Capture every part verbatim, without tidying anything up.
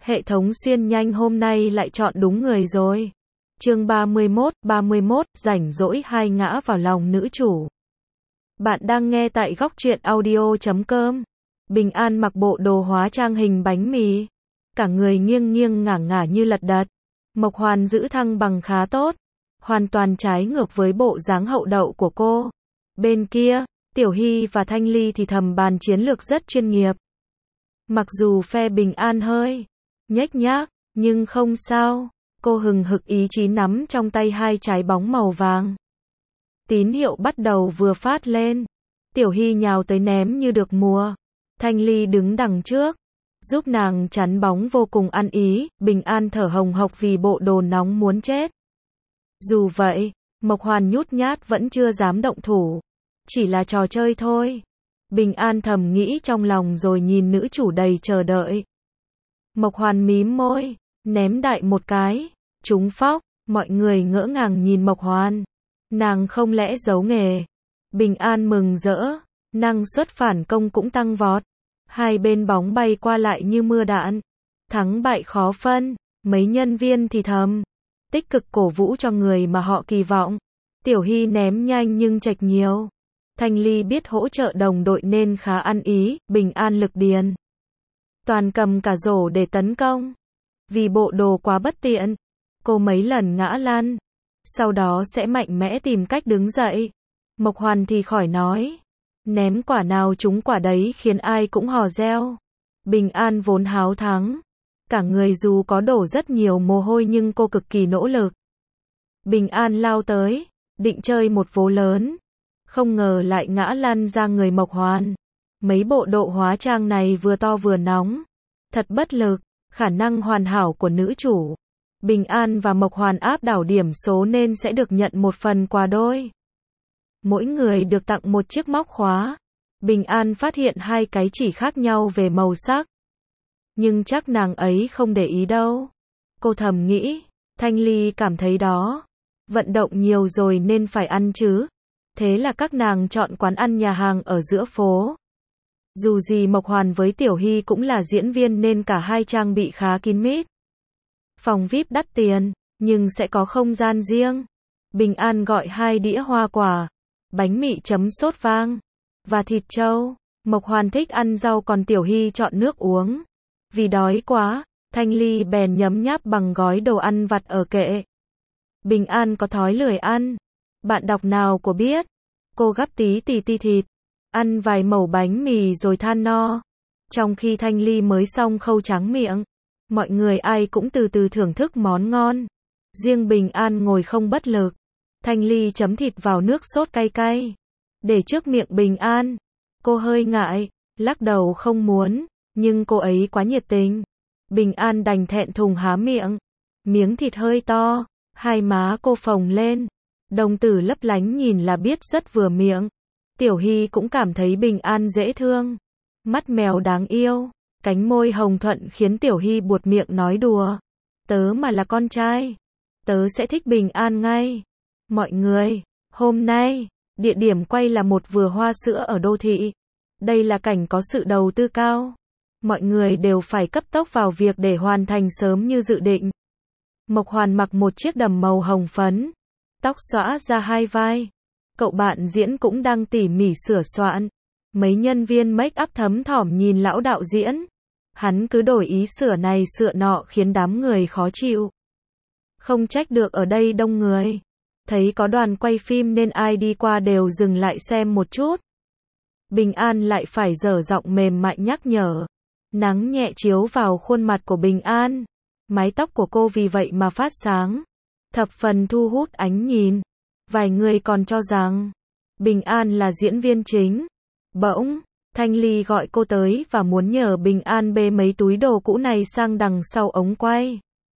Hệ thống xuyên nhanh hôm nay lại chọn đúng người rồi. Chương ba mươi mốt, ba mươi mốt, rảnh rỗi hai ngã vào lòng nữ chủ. Bạn đang nghe tại góc truyện audio chấm com. Bình An mặc bộ đồ hóa trang hình bánh mì. Cả người nghiêng nghiêng ngả ngả như lật đật. Mộc Hoàn giữ thăng bằng khá tốt. Hoàn toàn trái ngược với bộ dáng hậu đậu của cô. Bên kia, Tiểu Hy và Thanh Ly thì thầm bàn chiến lược rất chuyên nghiệp. Mặc dù phe Bình An hơi nhếch nhác, nhưng không sao. Cô hừng hực ý chí nắm trong tay hai trái bóng màu vàng. Tín hiệu bắt đầu vừa phát lên. Tiểu Hy nhào tới ném như được mùa. Thanh Ly đứng đằng trước, giúp nàng chắn bóng vô cùng ăn ý. Bình An thở hồng hộc vì bộ đồ nóng muốn chết. Dù vậy, Mộc Hoàn nhút nhát vẫn chưa dám động thủ. Chỉ là trò chơi thôi. Bình An thầm nghĩ trong lòng rồi nhìn nữ chủ đầy chờ đợi. Mộc Hoàn mím môi, ném đại một cái, trúng phóc. Mọi người ngỡ ngàng nhìn Mộc Hoàn. Nàng không lẽ giấu nghề. Bình An mừng rỡ, năng suất phản công cũng tăng vọt. Hai bên bóng bay qua lại như mưa đạn. Thắng bại khó phân, mấy nhân viên thì thầm tích cực cổ vũ cho người mà họ kỳ vọng. Tiểu Hy ném nhanh nhưng chệch nhiều. Thanh Ly biết hỗ trợ đồng đội nên khá ăn ý. Bình An lực điền. Toàn cầm cả rổ để tấn công. Vì bộ đồ quá bất tiện, cô mấy lần ngã lăn. Sau đó sẽ mạnh mẽ tìm cách đứng dậy. Mộc Hoàn thì khỏi nói. Ném quả nào trúng quả đấy khiến ai cũng hò reo. Bình An vốn háo thắng. Cả người dù có đổ rất nhiều mồ hôi nhưng cô cực kỳ nỗ lực. Bình An lao tới, định chơi một vố lớn. Không ngờ lại ngã lăn ra người Mộc Hoàn. Mấy bộ độ hóa trang này vừa to vừa nóng. Thật bất lực, khả năng hoàn hảo của nữ chủ. Bình An và Mộc Hoàn áp đảo điểm số nên sẽ được nhận một phần quà đôi. Mỗi người được tặng một chiếc móc khóa. Bình An phát hiện hai cái chỉ khác nhau về màu sắc. Nhưng chắc nàng ấy không để ý đâu. Cô thầm nghĩ. Thanh Ly cảm thấy đó. Vận động nhiều rồi nên phải ăn chứ. Thế là các nàng chọn quán ăn nhà hàng ở giữa phố. Dù gì Mộc Hoàn với Tiểu Hy cũng là diễn viên nên cả hai trang bị khá kín mít. Phòng vi ai pi đắt tiền, nhưng sẽ có không gian riêng. Bình An gọi hai đĩa hoa quả, bánh mì chấm sốt vang, và thịt trâu. Mộc Hoàn thích ăn rau còn Tiểu Hy chọn nước uống. Vì đói quá, Thanh Ly bèn nhấm nháp bằng gói đồ ăn vặt ở kệ. Bình An có thói lười ăn. Bạn đọc nào của biết. Cô gắp tí tì ti thịt, ăn vài mẩu bánh mì rồi than no. Trong khi Thanh Ly mới xong khâu tráng miệng, mọi người ai cũng từ từ thưởng thức món ngon. Riêng Bình An ngồi không bất lực. Thanh Ly chấm thịt vào nước sốt cay cay, để trước miệng Bình An. Cô hơi ngại, lắc đầu không muốn, nhưng cô ấy quá nhiệt tình. Bình An đành thẹn thùng há miệng. Miếng thịt hơi to, hai má cô phồng lên. Đồng tử lấp lánh nhìn là biết rất vừa miệng. Tiểu Hy cũng cảm thấy Bình An dễ thương. Mắt mèo đáng yêu, cánh môi hồng thuận khiến Tiểu Hy buột miệng nói đùa. Tớ mà là con trai, tớ sẽ thích Bình An ngay. Mọi người, hôm nay, địa điểm quay là một vựa hoa sữa ở đô thị. Đây là cảnh có sự đầu tư cao. Mọi người đều phải cấp tốc vào việc để hoàn thành sớm như dự định. Mộc Hoàn mặc một chiếc đầm màu hồng phấn. Tóc xõa ra hai vai. Cậu bạn diễn cũng đang tỉ mỉ sửa soạn. Mấy nhân viên make up thấm thỏm nhìn lão đạo diễn. Hắn cứ đổi ý sửa này sửa nọ khiến đám người khó chịu. Không trách được ở đây đông người. Thấy có đoàn quay phim nên ai đi qua đều dừng lại xem một chút. Bình An lại phải dở giọng mềm mại nhắc nhở. Nắng nhẹ chiếu vào khuôn mặt của Bình An. Mái tóc của cô vì vậy mà phát sáng. Thập phần thu hút ánh nhìn. Vài người còn cho rằng Bình An là diễn viên chính. Bỗng, Thanh Ly gọi cô tới và muốn nhờ Bình An bê mấy túi đồ cũ này sang đằng sau ống quay.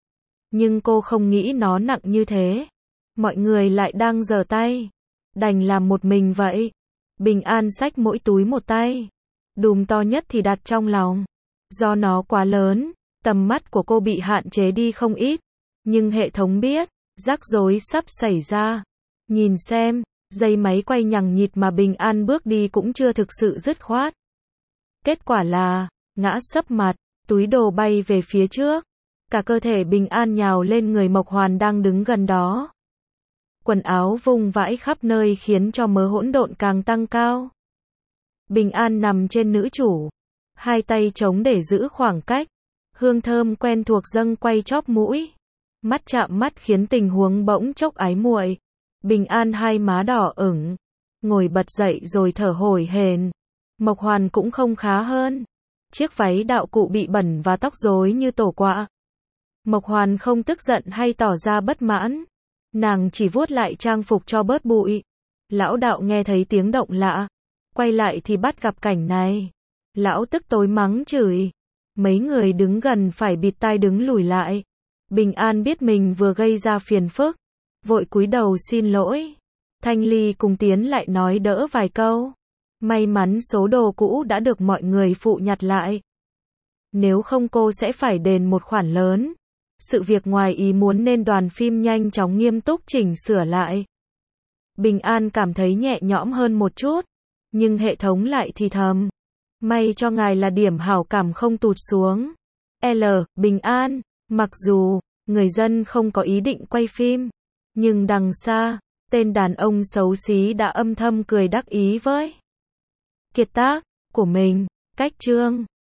Nhưng cô không nghĩ nó nặng như thế. Mọi người lại đang giở tay. Đành làm một mình vậy. Bình An xách mỗi túi một tay. Đùm to nhất thì đặt trong lòng. Do nó quá lớn, tầm mắt của cô bị hạn chế đi không ít. Nhưng hệ thống biết, rắc rối sắp xảy ra. Nhìn xem, dây máy quay nhằng nhịt mà Bình An bước đi cũng chưa thực sự dứt khoát. Kết quả là, ngã sấp mặt, túi đồ bay về phía trước. Cả cơ thể Bình An nhào lên người Mộc Hoàn đang đứng gần đó. Quần áo vung vãi khắp nơi khiến cho mớ hỗn độn càng tăng cao. Bình An nằm trên nữ chủ, hai tay chống để giữ khoảng cách. Hương thơm quen thuộc dâng quay chóp mũi. Mắt chạm mắt khiến tình huống bỗng chốc ái muội. Bình An hai má đỏ ửng, ngồi bật dậy rồi thở hổn hển. Mộc Hoàn cũng không khá hơn. Chiếc váy đạo cụ bị bẩn và tóc rối như tổ quạ. Mộc Hoàn không tức giận hay tỏ ra bất mãn. Nàng chỉ vuốt lại trang phục cho bớt bụi. Lão đạo nghe thấy tiếng động lạ, quay lại thì bắt gặp cảnh này. Lão tức tối mắng chửi. Mấy người đứng gần phải bịt tai đứng lùi lại. Bình An biết mình vừa gây ra phiền phức, vội cúi đầu xin lỗi. Thanh Ly cùng tiến lại nói đỡ vài câu. May mắn số đồ cũ đã được mọi người phụ nhặt lại. Nếu không cô sẽ phải đền một khoản lớn. Sự việc ngoài ý muốn nên đoàn phim nhanh chóng nghiêm túc chỉnh sửa lại. Bình An cảm thấy nhẹ nhõm hơn một chút, nhưng hệ thống lại thì thầm. May cho ngài là điểm hảo cảm không tụt xuống. L. Bình An, mặc dù người dân không có ý định quay phim, nhưng đằng xa, tên đàn ông xấu xí đã âm thầm cười đắc ý với kiệt tác của mình. Cách chương